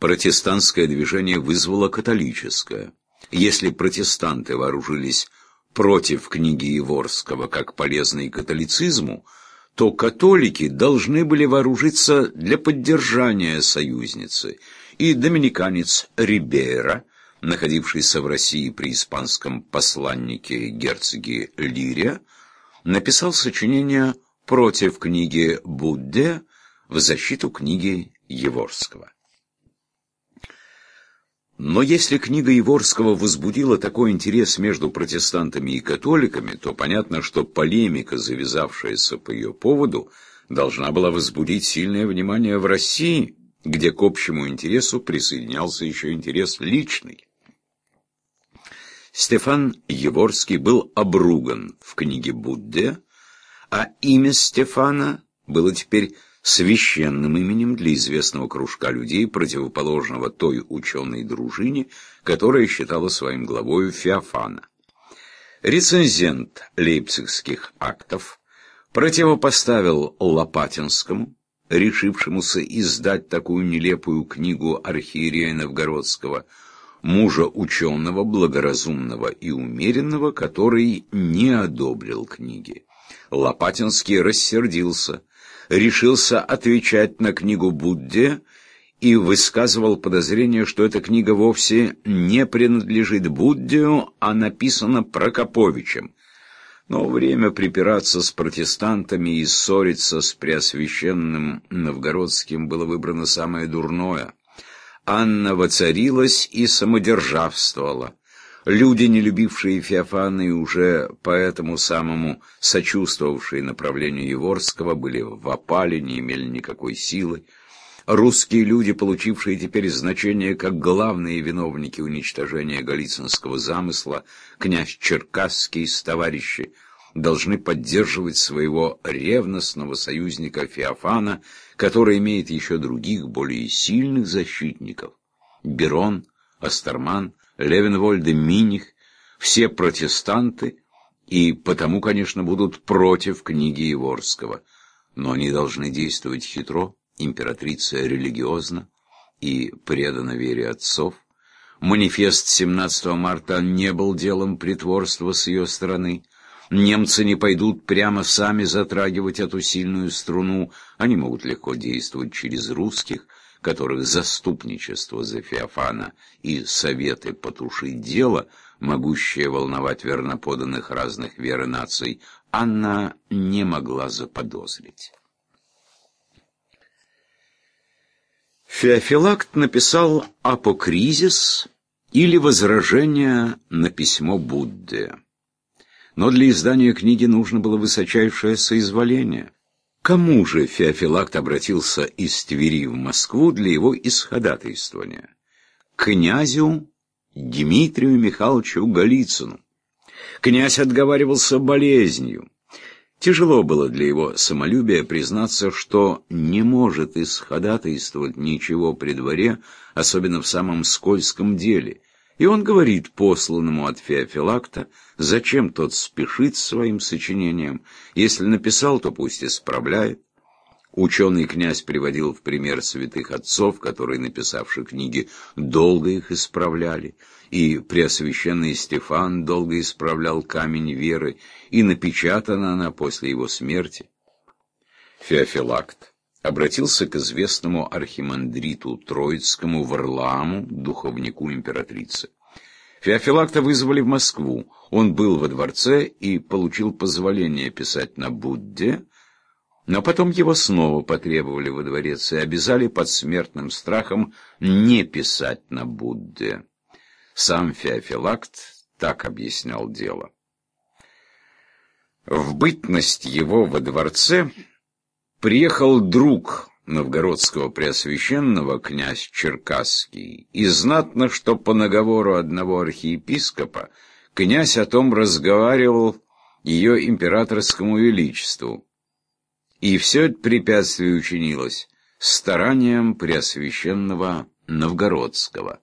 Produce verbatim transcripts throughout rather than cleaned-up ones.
протестантское движение вызвало католическое. Если протестанты вооружились против книги Яворского как полезной католицизму, то католики должны были вооружиться для поддержания союзницы, и доминиканец Рибейра, находившийся в России при испанском посланнике герцоге Лире, написал сочинение против книги Будде в защиту книги Яворского. Но если книга Яворского возбудила такой интерес между протестантами и католиками, то понятно, что полемика, завязавшаяся по ее поводу, должна была возбудить сильное внимание в России, где к общему интересу присоединялся еще интерес личный. Стефан Яворский был обруган в книге Будде, а имя Стефана было теперь священным именем для известного кружка людей, противоположного той ученой дружине, которая считала своим главою Феофана. Рецензент лейпцигских актов противопоставил Лопатинскому, решившемуся издать такую нелепую книгу архиерея Новгородского, мужа ученого, благоразумного и умеренного, который не одобрил книги. Лопатинский рассердился, решился отвечать на книгу Будде и высказывал подозрение, что эта книга вовсе не принадлежит Будде, а написана Прокоповичем. Но время припираться с протестантами и ссориться с Преосвященным Новгородским было выбрано самое дурное. Анна воцарилась и самодержавствовала. Люди, не любившие Феофана и уже по этому самому сочувствовавшие направлению Яворского, были в опале, не имели никакой силы. Русские люди, получившие теперь значение как главные виновники уничтожения Голицынского замысла, князь Черкасский с товарищи, должны поддерживать своего ревностного союзника Феофана, который имеет еще других, более сильных защитников. Берон, Астерман, Левенвольд и Миних — все протестанты, и потому, конечно, будут против книги Яворского. Но они должны действовать хитро, императрица религиозна и предана вере отцов. Манифест семнадцатого марта не был делом притворства с ее стороны. Немцы не пойдут прямо сами затрагивать эту сильную струну, они могут легко действовать через русских, которых заступничество за Феофана и советы потушить дело, могущее волновать верноподданных разных вер и наций, Анна не могла заподозрить. Феофилакт написал «Апокризис» или «Возражение на письмо Будде». Но для издания книги нужно было высочайшее соизволение. Кому же Феофилакт обратился из Твери в Москву для его исходатайствования? Князю Дмитрию Михайловичу Голицыну. Князь отговаривался болезнью. Тяжело было для его самолюбия признаться, что не может исходатайствовать ничего при дворе, особенно в самом скользком деле. И он говорит посланному от Феофилакта, зачем тот спешит своим сочинением. Если написал, то пусть исправляет. Ученый князь приводил в пример святых отцов, которые, написавши книги, долго их исправляли. И Преосвященный Стефан долго исправлял камень веры, и напечатана она после его смерти. Феофилакт обратился к известному архимандриту Троицкому Варлааму, духовнику императрицы. Феофилакта вызвали в Москву. Он был во дворце и получил позволение писать на Будде, но потом его снова потребовали во дворец и обязали под смертным страхом не писать на Будде. Сам Феофилакт так объяснял дело. В бытность его во дворце приехал друг новгородского преосвященного, князь Черкасский, и знатно, что по наговору одного архиепископа князь о том разговаривал ее императорскому величеству. И все это препятствие учинилось старанием преосвященного новгородского.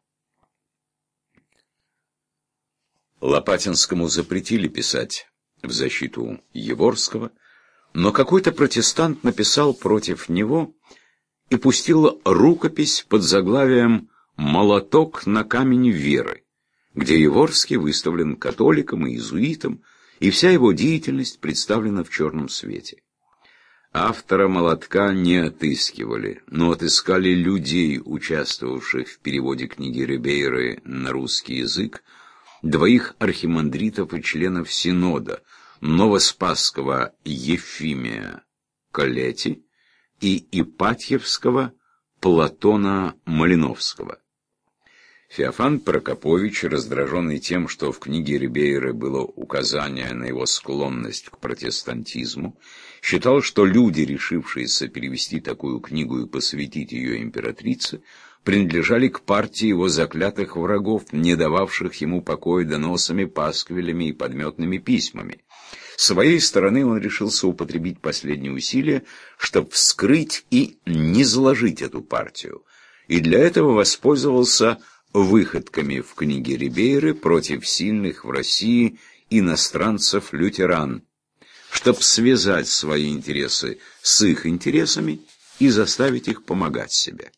Лопатинскому запретили писать в защиту Яворского, но какой-то протестант написал против него и пустил рукопись под заглавием «Молоток на камень веры», где Яворский выставлен католиком и иезуитом, и вся его деятельность представлена в черном свете. Автора «Молотка» не отыскивали, но отыскали людей, участвовавших в переводе книги Рибейры на русский язык, двоих архимандритов и членов Синода, новоспасского Ефимия Колети и ипатьевского Платона Малиновского. Феофан Прокопович, раздраженный тем, что в книге Рибейры было указание на его склонность к протестантизму, считал, что люди, решившиеся перевести такую книгу и посвятить ее императрице, принадлежали к партии его заклятых врагов, не дававших ему покоя доносами, пасквилями и подметными письмами. С своей стороны он решился употребить последние усилия, чтобы вскрыть и низложить эту партию, и для этого воспользовался выходками в книге Рибейры против сильных в России иностранцев-лютеран, чтобы связать свои интересы с их интересами и заставить их помогать себе.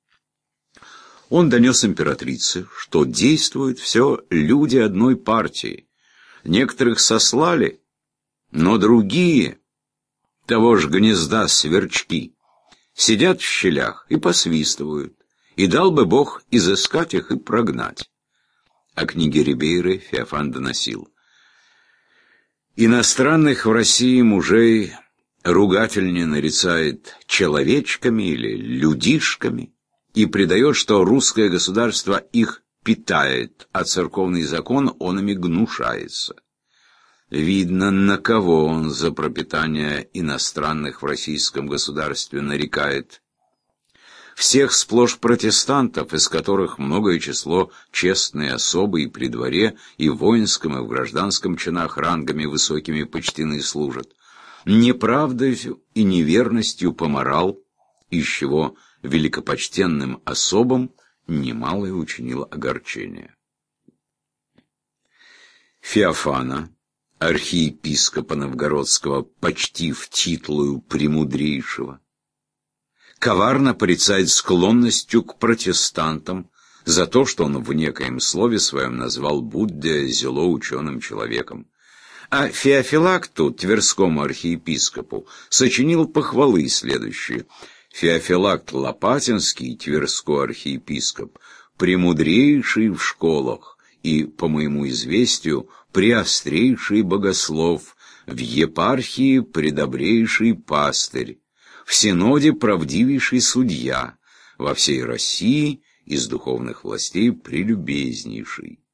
Он донес императрице, что действуют все люди одной партии. Некоторых сослали, но другие, того же гнезда сверчки, сидят в щелях и посвистывают, и дал бы Бог изыскать их и прогнать. О книге Рибейры Феофан доносил: иностранных в России мужей ругательно нарицает человечками или людишками и предает, что русское государство их питает, а церковный закон он ими гнушается. Видно, на кого он за пропитание иностранных в российском государстве нарекает. Всех сплошь протестантов, из которых многое число честные особы и при дворе, и в воинском, и в гражданском чинах рангами высокими почтены служат, неправдою и неверностью поморал, из чего великопочтенным особам немалое учинило огорчение. Феофана, архиепископа Новгородского, почти в титулу премудрейшего, коварно порицает склонностью к протестантам за то, что он в некоем слове своем назвал Будде зело ученым человеком. А Феофилакту, тверскому архиепископу, сочинил похвалы следующие: Феофилакт Лопатинский, тверской архиепископ, премудрейший в школах и, по моему известию, преострейший богослов, в епархии предобрейший пастырь, в синоде правдивейший судья, во всей России из духовных властей прелюбезнейший.